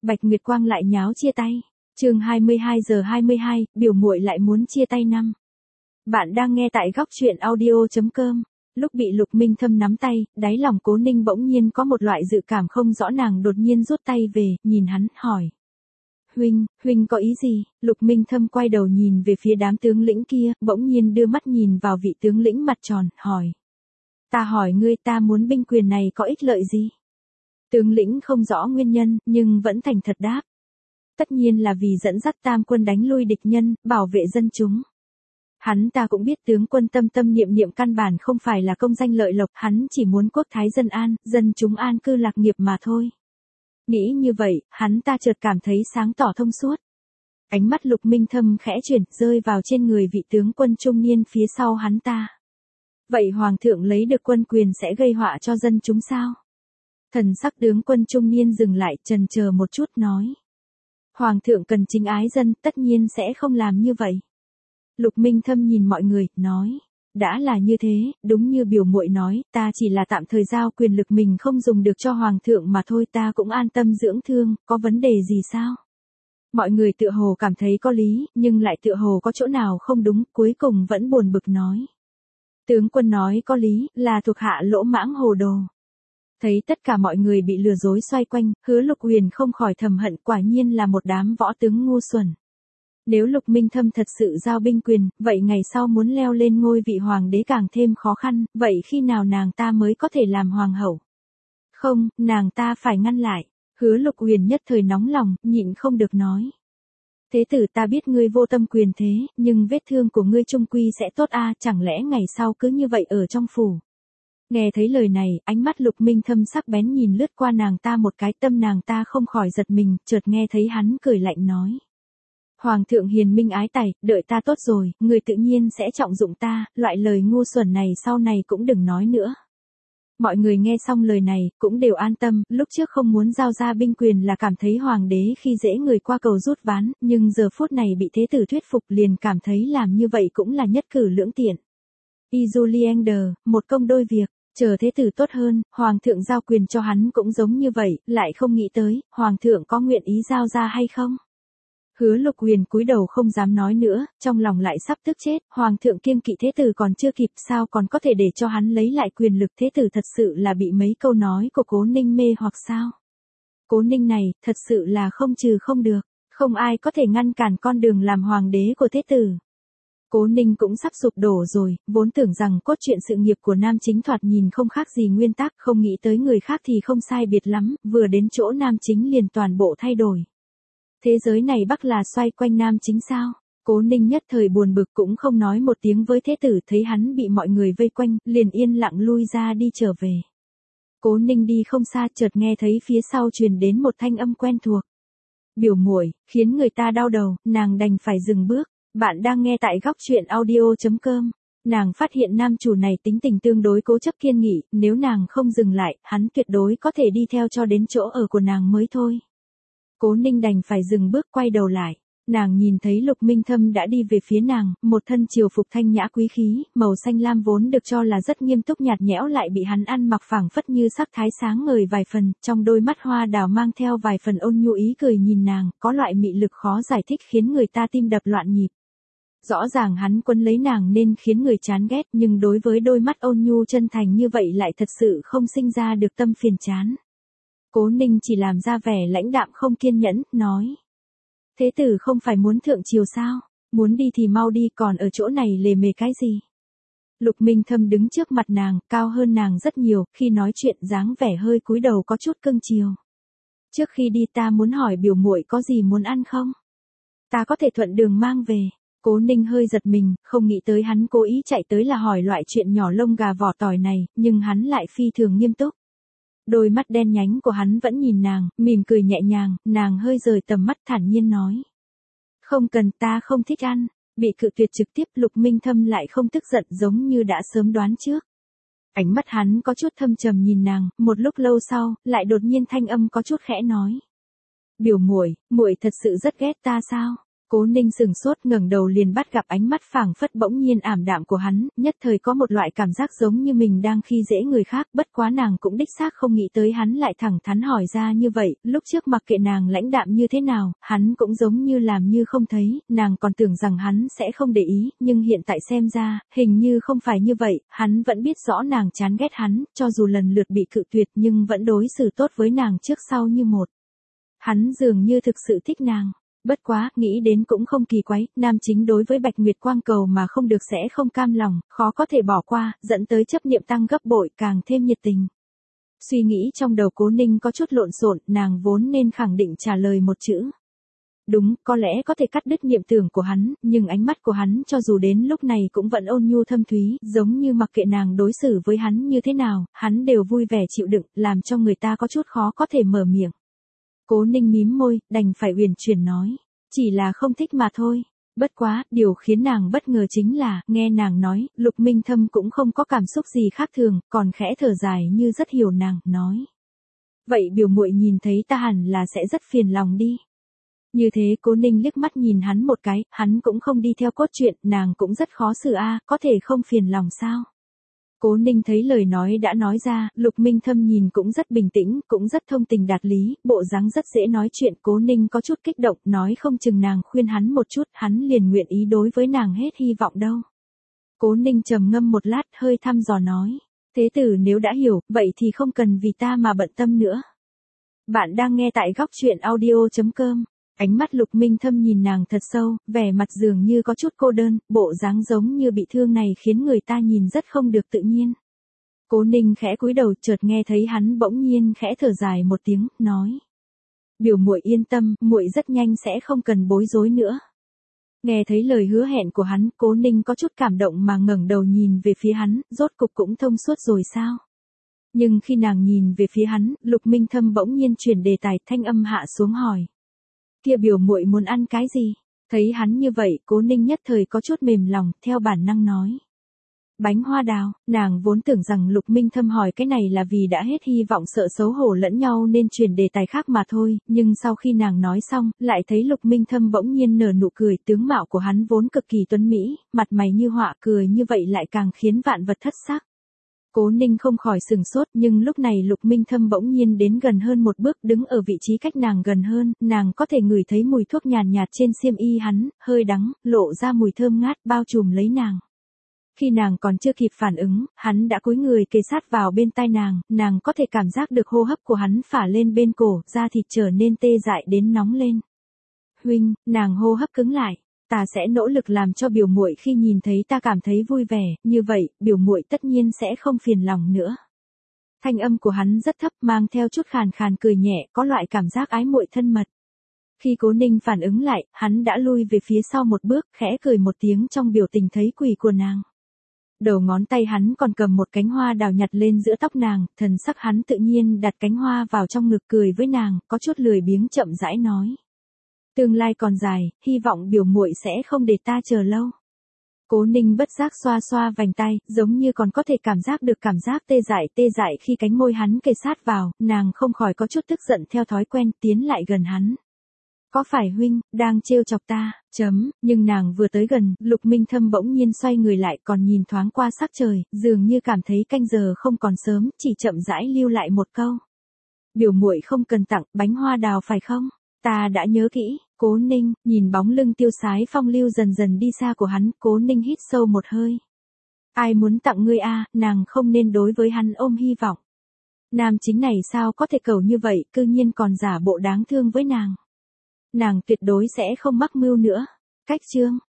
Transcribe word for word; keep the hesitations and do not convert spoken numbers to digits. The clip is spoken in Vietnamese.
Bạch Nguyệt Quang lại nháo chia tay. Chương hai mươi hai giờ hai mươi hai, biểu muội lại muốn chia tay năm. Bạn đang nghe tại góc truyện audio chấm com. Lúc bị Lục Minh Thâm nắm tay, đáy lòng Cố Ninh bỗng nhiên có một loại dự cảm không rõ, nàng đột nhiên rút tay về, nhìn hắn, hỏi. Huynh, huynh có ý gì? Lục Minh Thâm quay đầu nhìn về phía đám tướng lĩnh kia, bỗng nhiên đưa mắt nhìn vào vị tướng lĩnh mặt tròn, hỏi. Ta hỏi ngươi, ta muốn binh quyền này có ích lợi gì? Tướng lĩnh không rõ nguyên nhân, nhưng vẫn thành thật đáp. Tất nhiên là vì dẫn dắt tam quân đánh lui địch nhân, bảo vệ dân chúng. Hắn ta cũng biết tướng quân tâm tâm niệm niệm căn bản không phải là công danh lợi lộc, hắn chỉ muốn quốc thái dân an, dân chúng an cư lạc nghiệp mà thôi. Nghĩ như vậy, hắn ta chợt cảm thấy sáng tỏ thông suốt. Ánh mắt Lục Minh Thâm khẽ chuyển, rơi vào trên người vị tướng quân trung niên phía sau hắn ta. Vậy hoàng thượng lấy được quân quyền sẽ gây họa cho dân chúng sao? Thần sắc tướng quân trung niên dừng lại, chần chờ một chút nói. Hoàng thượng cần chính ái dân, tất nhiên sẽ không làm như vậy. Lục Minh Thâm nhìn mọi người, nói. Đã là như thế, đúng như biểu muội nói, ta chỉ là tạm thời giao quyền lực mình không dùng được cho hoàng thượng mà thôi, ta cũng an tâm dưỡng thương, có vấn đề gì sao? Mọi người tựa hồ cảm thấy có lý, nhưng lại tựa hồ có chỗ nào không đúng, cuối cùng vẫn buồn bực nói. Tướng quân nói có lý, là thuộc hạ lỗ mãng hồ đồ. Thấy tất cả mọi người bị lừa dối xoay quanh, Hứa Lục Huyền không khỏi thầm hận, quả nhiên là một đám võ tướng ngu xuẩn. Nếu Lục Minh Thâm thật sự giao binh quyền, vậy ngày sau muốn leo lên ngôi vị hoàng đế càng thêm khó khăn, vậy khi nào nàng ta mới có thể làm hoàng hậu? Không, nàng ta phải ngăn lại. Hứa Lục Huyền nhất thời nóng lòng, nhịn không được nói. Thế tử, ta biết ngươi vô tâm quyền thế, nhưng vết thương của ngươi trung quy sẽ tốt a, chẳng lẽ ngày sau cứ như vậy ở trong phủ? Nghe thấy lời này, ánh mắt Lục Minh Thâm sắc bén nhìn lướt qua nàng ta một cái, tâm nàng ta không khỏi giật mình, chợt nghe thấy hắn cười lạnh nói. Hoàng thượng hiền minh ái tài, đợi ta tốt rồi, người tự nhiên sẽ trọng dụng ta, loại lời ngu xuẩn này sau này cũng đừng nói nữa. Mọi người nghe xong lời này, cũng đều an tâm, lúc trước không muốn giao ra binh quyền là cảm thấy hoàng đế khi dễ người qua cầu rút ván, nhưng giờ phút này bị thế tử thuyết phục liền cảm thấy làm như vậy cũng là nhất cử lưỡng tiện. Izuliender, một công đôi việc. Chờ thế tử tốt hơn, hoàng thượng giao quyền cho hắn cũng giống như vậy, lại không nghĩ tới, hoàng thượng có nguyện ý giao ra hay không? Hứa Lục Huyền cúi đầu không dám nói nữa, trong lòng lại sắp tức chết, hoàng thượng kiêng kỵ thế tử còn chưa kịp, sao còn có thể để cho hắn lấy lại quyền lực, thế tử thật sự là bị mấy câu nói của Cố Ninh mê hoặc sao? Cố Ninh này, thật sự là không trừ không được, không ai có thể ngăn cản con đường làm hoàng đế của thế tử. Cố Ninh cũng sắp sụp đổ rồi, vốn tưởng rằng cốt truyện sự nghiệp của nam chính thoạt nhìn không khác gì nguyên tắc, không nghĩ tới người khác thì không sai biệt lắm, vừa đến chỗ nam chính liền toàn bộ thay đổi. Thế giới này bắc là xoay quanh nam chính sao? Cố Ninh nhất thời buồn bực cũng không nói một tiếng với thế tử, thấy hắn bị mọi người vây quanh, liền yên lặng lui ra đi trở về. Cố Ninh đi không xa, chợt nghe thấy phía sau truyền đến một thanh âm quen thuộc. Biểu muội, khiến người ta đau đầu, nàng đành phải dừng bước. Bạn đang nghe tại góc truyện audio chấm com. Nàng phát hiện nam chủ này tính tình tương đối cố chấp kiên nghị, nếu nàng không dừng lại, hắn tuyệt đối có thể đi theo cho đến chỗ ở của nàng mới thôi. Cố Ninh đành phải dừng bước quay đầu lại. Nàng nhìn thấy Lục Minh Thâm đã đi về phía nàng, một thân triều phục thanh nhã quý khí, màu xanh lam vốn được cho là rất nghiêm túc nhạt nhẽo lại bị hắn ăn mặc phảng phất như sắc thái sáng ngời vài phần, trong đôi mắt hoa đào mang theo vài phần ôn nhu ý cười nhìn nàng, có loại mị lực khó giải thích khiến người ta tim đập loạn nhịp. Rõ ràng hắn quấn lấy nàng nên khiến người chán ghét, nhưng đối với đôi mắt ôn nhu chân thành như vậy lại thật sự không sinh ra được tâm phiền chán. Cố Ninh chỉ làm ra vẻ lãnh đạm không kiên nhẫn, nói. Thế tử không phải muốn thượng triều sao? Muốn đi thì mau đi, còn ở chỗ này lề mề cái gì? Lục Minh Thâm đứng trước mặt nàng, cao hơn nàng rất nhiều, khi nói chuyện dáng vẻ hơi cúi đầu có chút cưng chiều. Trước khi đi ta muốn hỏi biểu muội có gì muốn ăn không? Ta có thể thuận đường mang về. Cố Ninh hơi giật mình, không nghĩ tới hắn cố ý chạy tới là hỏi loại chuyện nhỏ lông gà vỏ tỏi này, nhưng hắn lại phi thường nghiêm túc. Đôi mắt đen nhánh của hắn vẫn nhìn nàng, mỉm cười nhẹ nhàng, nàng hơi rời tầm mắt thản nhiên nói. Không cần, ta không thích ăn. Bị cự tuyệt trực tiếp, Lục Minh Thâm lại không tức giận giống như đã sớm đoán trước. Ánh mắt hắn có chút thâm trầm nhìn nàng, một lúc lâu sau, lại đột nhiên thanh âm có chút khẽ nói. Biểu muội, muội thật sự rất ghét ta sao? Cố Ninh sừng sốt ngẩng đầu liền bắt gặp ánh mắt phảng phất bỗng nhiên ảm đạm của hắn, nhất thời có một loại cảm giác giống như mình đang khi dễ người khác, bất quá nàng cũng đích xác không nghĩ tới hắn lại thẳng thắn hỏi ra như vậy, lúc trước mặc kệ nàng lãnh đạm như thế nào, hắn cũng giống như làm như không thấy, nàng còn tưởng rằng hắn sẽ không để ý, nhưng hiện tại xem ra, hình như không phải như vậy, hắn vẫn biết rõ nàng chán ghét hắn, cho dù lần lượt bị cự tuyệt nhưng vẫn đối xử tốt với nàng trước sau như một. Hắn dường như thực sự thích nàng. Bất quá, nghĩ đến cũng không kỳ quái, nam chính đối với Bạch Nguyệt Quang cầu mà không được sẽ không cam lòng, khó có thể bỏ qua, dẫn tới chấp niệm tăng gấp bội, càng thêm nhiệt tình. Suy nghĩ trong đầu Cố Ninh có chút lộn xộn, nàng vốn nên khẳng định trả lời một chữ. Đúng, có lẽ có thể cắt đứt niệm tưởng của hắn, nhưng ánh mắt của hắn cho dù đến lúc này cũng vẫn ôn nhu thâm thúy, giống như mặc kệ nàng đối xử với hắn như thế nào, hắn đều vui vẻ chịu đựng, làm cho người ta có chút khó có thể mở miệng. Cố Ninh mím môi, đành phải uyển chuyển nói, chỉ là không thích mà thôi. Bất quá, điều khiến nàng bất ngờ chính là, nghe nàng nói, Lục Minh Thâm cũng không có cảm xúc gì khác thường, còn khẽ thở dài như rất hiểu nàng, nói. Vậy biểu muội nhìn thấy ta hẳn là sẽ rất phiền lòng đi. Như thế Cố Ninh liếc mắt nhìn hắn một cái, hắn cũng không đi theo cốt truyện, nàng cũng rất khó xử a, có thể không phiền lòng sao? Cố Ninh thấy lời nói đã nói ra, Lục Minh Thâm nhìn cũng rất bình tĩnh, cũng rất thông tình đạt lý, bộ dáng rất dễ nói chuyện. Cố Ninh có chút kích động, nói không chừng nàng khuyên hắn một chút, hắn liền nguyện ý đối với nàng hết hy vọng đâu. Cố Ninh trầm ngâm một lát, hơi thăm dò nói, thế tử nếu đã hiểu, vậy thì không cần vì ta mà bận tâm nữa. Bạn đang nghe tại góc truyện audio chấm com. Ánh mắt Lục Minh Thâm nhìn nàng thật sâu, vẻ mặt dường như có chút cô đơn, bộ dáng giống như bị thương này khiến người ta nhìn rất không được tự nhiên. Cố Ninh khẽ cúi đầu, chợt nghe thấy hắn bỗng nhiên khẽ thở dài một tiếng, nói: "Biểu muội yên tâm, muội rất nhanh sẽ không cần bối rối nữa." Nghe thấy lời hứa hẹn của hắn, Cố Ninh có chút cảm động mà ngẩng đầu nhìn về phía hắn, rốt cục cũng thông suốt rồi sao? Nhưng khi nàng nhìn về phía hắn, Lục Minh Thâm bỗng nhiên chuyển đề tài, thanh âm hạ xuống hỏi: "Kia biểu muội muốn ăn cái gì?" Thấy hắn như vậy, Cố Ninh nhất thời có chút mềm lòng, theo bản năng nói: "Bánh hoa đào." Nàng vốn tưởng rằng Lục Minh Thâm hỏi cái này là vì đã hết hy vọng sợ xấu hổ lẫn nhau nên chuyển đề tài khác mà thôi, nhưng sau khi nàng nói xong, lại thấy Lục Minh Thâm bỗng nhiên nở nụ cười, tướng mạo của hắn vốn cực kỳ tuấn mỹ, mặt mày như họa, cười như vậy lại càng khiến vạn vật thất sắc. Cố Ninh không khỏi sừng sốt, nhưng lúc này Lục Minh Thâm bỗng nhiên đến gần hơn một bước, đứng ở vị trí cách nàng gần hơn, nàng có thể ngửi thấy mùi thuốc nhàn nhạt, nhạt trên xiêm y hắn, hơi đắng, lộ ra mùi thơm ngát bao trùm lấy nàng. Khi nàng còn chưa kịp phản ứng, hắn đã cúi người kề sát vào bên tai nàng, nàng có thể cảm giác được hô hấp của hắn phả lên bên cổ, da thịt trở nên tê dại đến nóng lên. "Huynh." Nàng hô hấp cứng lại. "Ta sẽ nỗ lực làm cho biểu muội khi nhìn thấy ta cảm thấy vui vẻ, như vậy, biểu muội tất nhiên sẽ không phiền lòng nữa." Thanh âm của hắn rất thấp, mang theo chút khàn khàn cười nhẹ, có loại cảm giác ái muội thân mật. Khi Cố Ninh phản ứng lại, hắn đã lui về phía sau một bước, khẽ cười một tiếng trong biểu tình thấy quỷ của nàng. Đầu ngón tay hắn còn cầm một cánh hoa đào nhặt lên giữa tóc nàng, thần sắc hắn tự nhiên đặt cánh hoa vào trong ngực cười với nàng, có chút lười biếng chậm rãi nói: "Tương lai còn dài, hy vọng biểu muội sẽ không để ta chờ lâu." Cố Ninh bất giác xoa xoa vành tay, giống như còn có thể cảm giác được cảm giác tê dại tê dại khi cánh môi hắn kề sát vào, nàng không khỏi có chút tức giận theo thói quen tiến lại gần hắn. "Có phải huynh đang trêu chọc ta?" Chấm, nhưng nàng vừa tới gần, Lục Minh Thâm bỗng nhiên xoay người lại, còn nhìn thoáng qua sắc trời, dường như cảm thấy canh giờ không còn sớm, chỉ chậm rãi lưu lại một câu: "Biểu muội không cần tặng bánh hoa đào phải không? Ta đã nhớ kỹ." Cố Ninh nhìn bóng lưng tiêu sái phong lưu dần dần đi xa của hắn, Cố Ninh hít sâu một hơi. "Ai muốn tặng ngươi a?" Nàng không nên đối với hắn ôm hy vọng. Nam chính này sao có thể cầu như vậy, cư nhiên còn giả bộ đáng thương với nàng. Nàng tuyệt đối sẽ không mắc mưu nữa. Cách chương